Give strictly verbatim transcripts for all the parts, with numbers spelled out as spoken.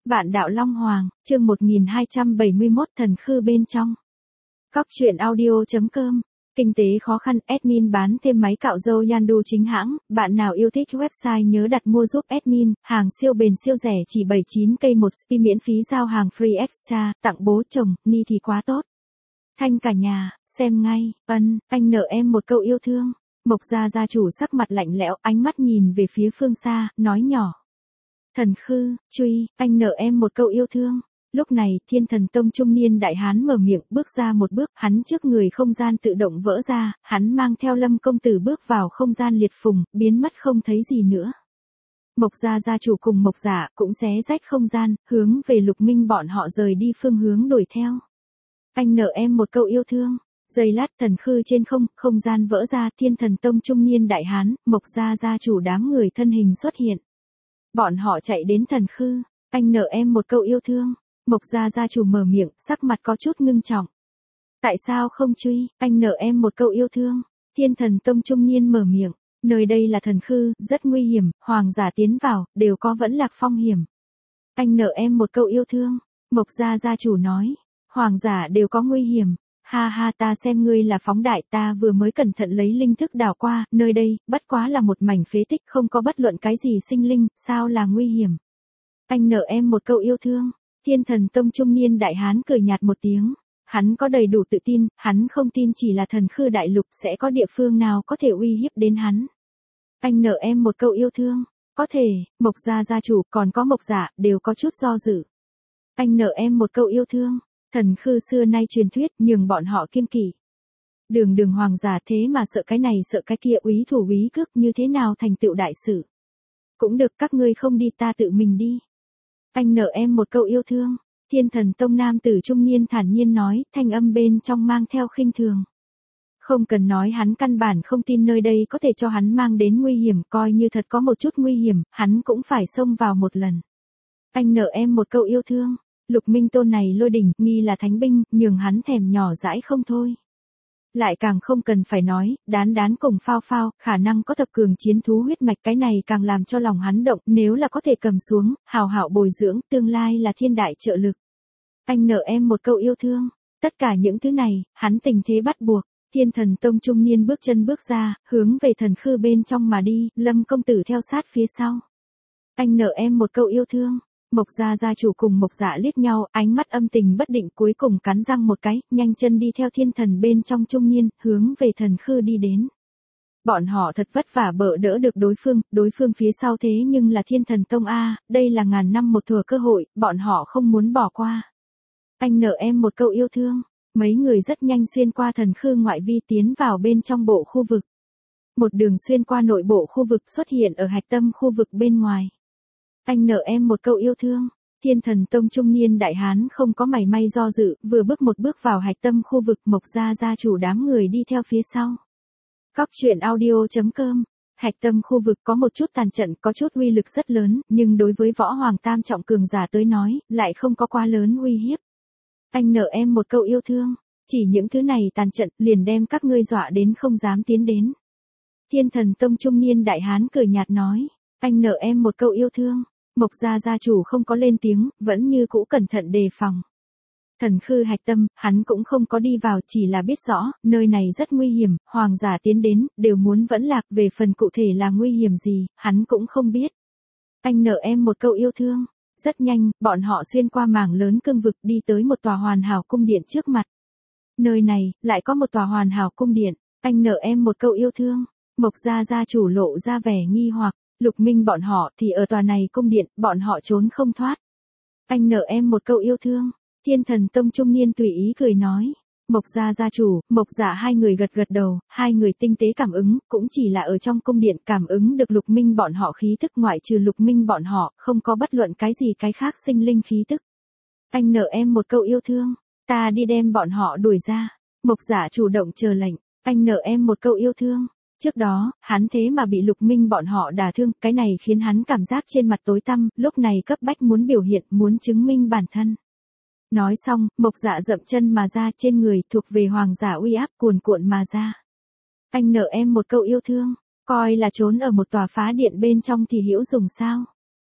Vạn đạo Long Hoàng, chương một nghìn hai trăm bảy mươi mốt thần khư bên trong. Cóc truyện audio chấm com. Kinh tế khó khăn, admin bán thêm máy cạo râu Yandu chính hãng, bạn nào yêu thích website nhớ đặt mua giúp admin, hàng siêu bền siêu rẻ chỉ bảy mươi chín k một spi miễn phí giao hàng free extra, tặng bố chồng, ni thì quá tốt. Thanh cả nhà, xem ngay, ân, anh nợ em một câu yêu thương. Mộc gia gia chủ sắc mặt lạnh lẽo, ánh mắt nhìn về phía phương xa, nói nhỏ. Thần khư, truy, anh nợ em một câu yêu thương. Lúc này, Thiên Thần Tông trung niên đại hán mở miệng, bước ra một bước, hắn trước người không gian tự động vỡ ra, hắn mang theo Lâm công tử bước vào không gian liệt phùng, biến mất không thấy gì nữa. Mộc gia gia chủ cùng Mộc Giả cũng xé rách không gian, hướng về Lục Minh bọn họ rời đi phương hướng đuổi theo. Anh nợ em một câu yêu thương. Giây lát thần khư trên không, không gian vỡ ra, Thiên Thần Tông trung niên đại hán, Mộc gia gia chủ đám người thân hình xuất hiện. Bọn họ chạy đến thần khư, anh nợ em một câu yêu thương. Mộc gia gia chủ mở miệng, sắc mặt có chút ngưng trọng. Tại sao không truy, anh nợ em một câu yêu thương. Thiên Thần Tông trung niên mở miệng, nơi đây là thần khư, rất nguy hiểm, hoàng giả tiến vào, đều có vẫn lạc phong hiểm. Anh nợ em một câu yêu thương. Mộc gia gia chủ nói, hoàng giả đều có nguy hiểm. Ha ha, ta xem ngươi là phóng đại, ta vừa mới cẩn thận lấy linh thức đảo qua, nơi đây, bất quá là một mảnh phế tích, không có bất luận cái gì sinh linh, sao là nguy hiểm. Anh nợ em một câu yêu thương. Thiên Thần Tông trung niên đại hán cười nhạt một tiếng. Hắn có đầy đủ tự tin, hắn không tin chỉ là thần khư đại lục sẽ có địa phương nào có thể uy hiếp đến hắn. Anh nợ em một câu yêu thương. Có thể, Mộc gia gia chủ, còn có Mộc Giả, đều có chút do dự. Anh nợ em một câu yêu thương. Thần khư xưa nay truyền thuyết, nhường bọn họ kiêng kỵ. Đường đường hoàng giả thế mà sợ cái này sợ cái kia, úy thủ úy cước, như thế nào thành tựu đại sự. Cũng được, các ngươi không đi ta tự mình đi. Anh nợ em một câu yêu thương. Thiên Thần Tông nam tử trung niên thản nhiên nói, thanh âm bên trong mang theo khinh thường. Không cần nói, hắn căn bản không tin nơi đây có thể cho hắn mang đến nguy hiểm, coi như thật có một chút nguy hiểm, hắn cũng phải xông vào một lần. Anh nợ em một câu yêu thương. Lục Minh tôn này lôi đỉnh, nghi là thánh binh, nhường hắn thèm nhỏ dãi không thôi. Lại càng không cần phải nói, đán đán cùng phao phao, khả năng có thập cường chiến thú huyết mạch, cái này càng làm cho lòng hắn động, nếu là có thể cầm xuống, hào hảo bồi dưỡng, tương lai là thiên đại trợ lực. Anh nợ em một câu yêu thương. Tất cả những thứ này, hắn tình thế bắt buộc. Thiên Thần Tông trung niên bước chân bước ra, hướng về thần khư bên trong mà đi, Lâm công tử theo sát phía sau. Anh nợ em một câu yêu thương. Mộc gia gia chủ cùng Mộc Giả liếc nhau, ánh mắt âm tình bất định, cuối cùng cắn răng một cái, nhanh chân đi theo thiên thần bên trong trung niên, hướng về thần khư đi đến. Bọn họ thật vất vả bỡ đỡ được đối phương, đối phương phía sau thế nhưng là Thiên Thần Tông A, đây là ngàn năm một thuở cơ hội, bọn họ không muốn bỏ qua. Anh nợ em một câu yêu thương. Mấy người rất nhanh xuyên qua thần khư ngoại vi tiến vào bên trong bộ khu vực. Một đường xuyên qua nội bộ khu vực xuất hiện ở hạch tâm khu vực bên ngoài. Anh nợ em một câu yêu thương. Thiên Thần Tông trung niên đại hán không có mảy may do dự, vừa bước một bước vào hạch tâm khu vực, Mộc gia gia chủ đám người đi theo phía sau. Cóc truyện audio chấm com. Hạch tâm khu vực có một chút tàn trận, có chút uy lực rất lớn, nhưng đối với võ hoàng tam trọng cường giả tới nói, lại không có quá lớn uy hiếp. Anh nợ em một câu yêu thương. Chỉ những thứ này tàn trận, liền đem các ngươi dọa đến không dám tiến đến. Thiên Thần Tông trung niên đại hán cười nhạt nói. Anh nợ em một câu yêu thương. Mộc gia gia chủ không có lên tiếng, vẫn như cũ cẩn thận đề phòng. Thần khư hạch tâm, hắn cũng không có đi vào, chỉ là biết rõ, nơi này rất nguy hiểm, hoàng giả tiến đến, đều muốn vẫn lạc, về phần cụ thể là nguy hiểm gì, hắn cũng không biết. Anh nợ em một câu yêu thương. Rất nhanh, bọn họ xuyên qua mảng lớn cương vực đi tới một tòa hoàn hảo cung điện trước mặt. Nơi này, lại có một tòa hoàn hảo cung điện. Anh nợ em một câu yêu thương. Mộc gia gia chủ lộ ra vẻ nghi hoặc. Lục Minh bọn họ thì ở tòa này cung điện, bọn họ trốn không thoát. Anh nợ em một câu yêu thương. Thiên Thần Tông trung niên tùy ý cười nói. Mộc gia gia chủ, Mộc Giả hai người gật gật đầu, hai người tinh tế cảm ứng, cũng chỉ là ở trong cung điện cảm ứng được Lục Minh bọn họ khí tức, ngoại trừ Lục Minh bọn họ, không có bất luận cái gì cái khác sinh linh khí tức. Anh nợ em một câu yêu thương. Ta đi đem bọn họ đuổi ra. Mộc Giả chủ động chờ lệnh. Anh nợ em một câu yêu thương. Trước đó, hắn thế mà bị Lục Minh bọn họ đả thương, cái này khiến hắn cảm giác trên mặt tối tăm, lúc này cấp bách muốn biểu hiện, muốn chứng minh bản thân. Nói xong, Mộc Giả dậm chân mà ra, trên người thuộc về hoàng giả uy áp cuồn cuộn mà ra. Anh nợ em một câu yêu thương. Coi là trốn ở một tòa phá điện bên trong thì hữu dùng sao.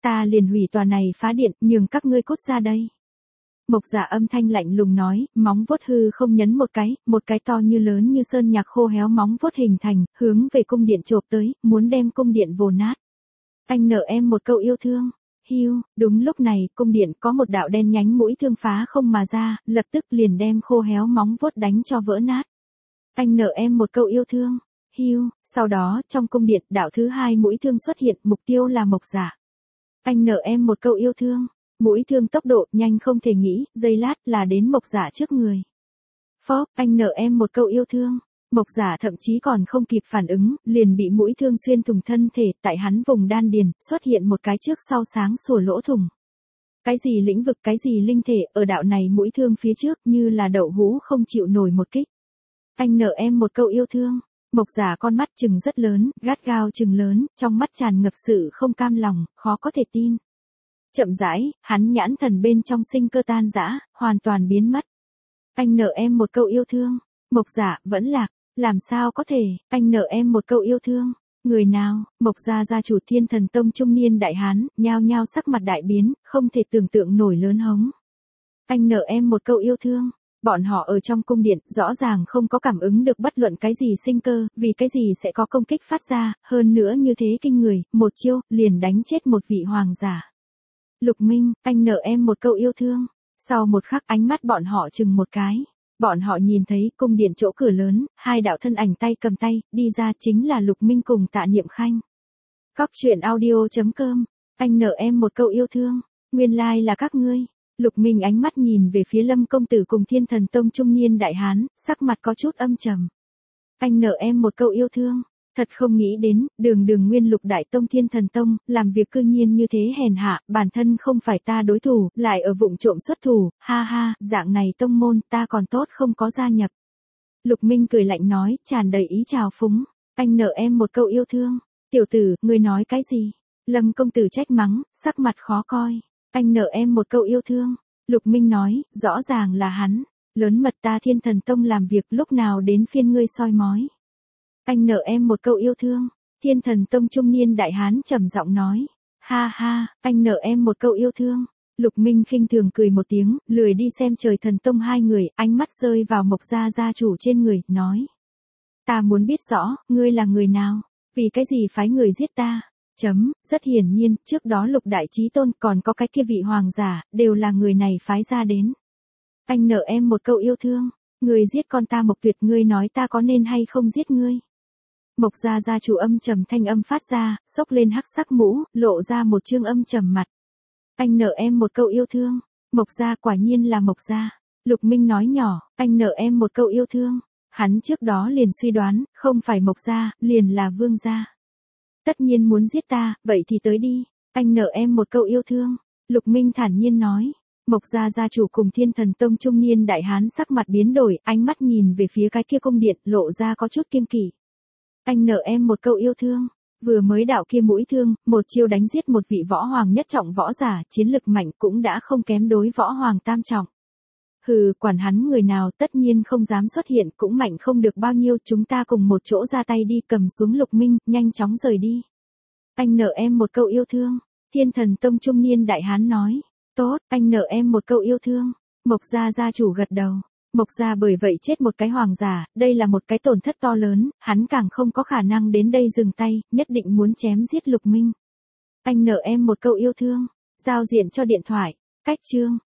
ta liền hủy tòa này phá điện, nhường các ngươi cút ra đây. Mộc Giả âm thanh lạnh lùng nói, móng vuốt hư không nhấn một cái, một cái to như lớn như sơn nhạc khô héo móng vuốt hình thành, hướng về cung điện chộp tới, muốn đem cung điện vồ nát. Anh nợ em một câu yêu thương. Hiu, đúng lúc này, cung điện có một đạo đen nhánh mũi thương phá không mà ra, lập tức liền đem khô héo móng vuốt đánh cho vỡ nát. Anh nợ em một câu yêu thương. Hiu, sau đó, trong cung điện, đạo thứ hai mũi thương xuất hiện, mục tiêu là Mộc Giả. Anh nợ em một câu yêu thương. Mũi thương tốc độ nhanh không thể nghĩ, giây lát là đến Mộc Giả trước người. Phóp, anh nợ em một câu yêu thương. Mộc Giả thậm chí còn không kịp phản ứng, liền bị mũi thương xuyên thủng thân thể, tại hắn vùng đan điền, xuất hiện một cái trước sau sáng sủa lỗ thủng. Cái gì lĩnh vực, cái gì linh thể, ở đạo này mũi thương phía trước như là đậu hũ không chịu nổi một kích. Anh nợ em một câu yêu thương. Mộc Giả con mắt trừng rất lớn, gắt gao trừng lớn, trong mắt tràn ngập sự không cam lòng, khó có thể tin. Chậm rãi, hắn nhãn thần bên trong sinh cơ tan rã, hoàn toàn biến mất. Anh nợ em một câu yêu thương. Mộc Giả vẫn lạc. Làm sao có thể, anh nợ em một câu yêu thương. Người nào? Mộc Gia gia chủ Thiên Thần Tông trung niên đại hán, nhao nhao sắc mặt đại biến, không thể tưởng tượng nổi lớn hống. Anh nợ em một câu yêu thương. Bọn họ ở trong cung điện, rõ ràng không có cảm ứng được bất luận cái gì sinh cơ, vì cái gì sẽ có công kích phát ra, hơn nữa như thế kinh người, một chiêu, liền đánh chết một vị hoàng giả. Lục Minh, anh nợ em một câu yêu thương. Sau một khắc ánh mắt bọn họ chừng một cái. Bọn họ nhìn thấy cung điện chỗ cửa lớn, hai đạo thân ảnh tay cầm tay, đi ra chính là Lục Minh cùng Tạ Niệm Khanh. Cóc truyện audio chấm com, anh nợ em một câu yêu thương, nguyên lai like là các ngươi. Lục Minh ánh mắt nhìn về phía Lâm công tử cùng Thiên Thần Tông trung niên đại hán, sắc mặt có chút âm trầm. Anh nợ em một câu yêu thương, thật không nghĩ đến, đường đường nguyên Lục Đại Tông Thiên Thần Tông, làm việc cư nhiên như thế hèn hạ, bản thân không phải ta đối thủ, lại ở vụng trộm xuất thủ, ha ha, dạng này tông môn, ta còn tốt không có gia nhập. Lục Minh cười lạnh nói, tràn đầy ý trào phúng, anh nợ em một câu yêu thương, tiểu tử, ngươi nói cái gì? Lâm công tử trách mắng, sắc mặt khó coi, anh nợ em một câu yêu thương, Lục Minh nói, rõ ràng là hắn, lớn mật ta Thiên Thần Tông làm việc lúc nào đến phiên ngươi soi mói. Anh nợ em một câu yêu thương, Thiên Thần Tông trung niên đại hán trầm giọng nói, ha ha, anh nợ em một câu yêu thương. Lục Minh khinh thường cười một tiếng, lười đi xem Trời Thần Tông hai người, ánh mắt rơi vào Mộc Gia gia chủ trên người, nói. Ta muốn biết rõ, ngươi là người nào, vì cái gì phái người giết ta, chấm, rất hiển nhiên, trước đó Lục Đại Chí Tôn còn có cái kia vị hoàng giả, đều là người này phái ra đến. Anh nợ em một câu yêu thương, ngươi giết con ta Mộc Tuyệt, ngươi nói ta có nên hay không giết ngươi. Mộc Gia gia chủ âm trầm thanh âm phát ra, xốc lên hắc sắc mũ, lộ ra một trương âm trầm mặt. Anh nợ em một câu yêu thương. Mộc Gia quả nhiên là Mộc Gia. Lục Minh nói nhỏ, anh nợ em một câu yêu thương. Hắn trước đó liền suy đoán, không phải Mộc Gia, liền là Vương Gia. Tất nhiên muốn giết ta, vậy thì tới đi. Anh nợ em một câu yêu thương. Lục Minh thản nhiên nói. Mộc Gia gia chủ cùng Thiên Thần Tông trung niên đại hán sắc mặt biến đổi, ánh mắt nhìn về phía cái kia cung điện, lộ ra có chút kiêng kỵ. Anh nợ em một câu yêu thương. Vừa mới đạo kia mũi thương, một chiêu đánh giết một vị võ hoàng nhất trọng võ giả, chiến lực mạnh cũng đã không kém đối võ hoàng tam trọng. Hừ, quản hắn người nào tất nhiên không dám xuất hiện, cũng mạnh không được bao nhiêu, chúng ta cùng một chỗ ra tay đi, cầm xuống Lục Minh, nhanh chóng rời đi. Anh nợ em một câu yêu thương. Thiên Thần Tông trung niên đại hán nói. Tốt, anh nợ em một câu yêu thương. Mộc Gia gia chủ gật đầu. Mộc Gia bởi vậy chết một cái hoàng giả, đây là một cái tổn thất to lớn, hắn càng không có khả năng đến đây dừng tay, nhất định muốn chém giết Lục Minh. Anh nợ em một câu yêu thương, giao diện cho điện thoại, cách chương.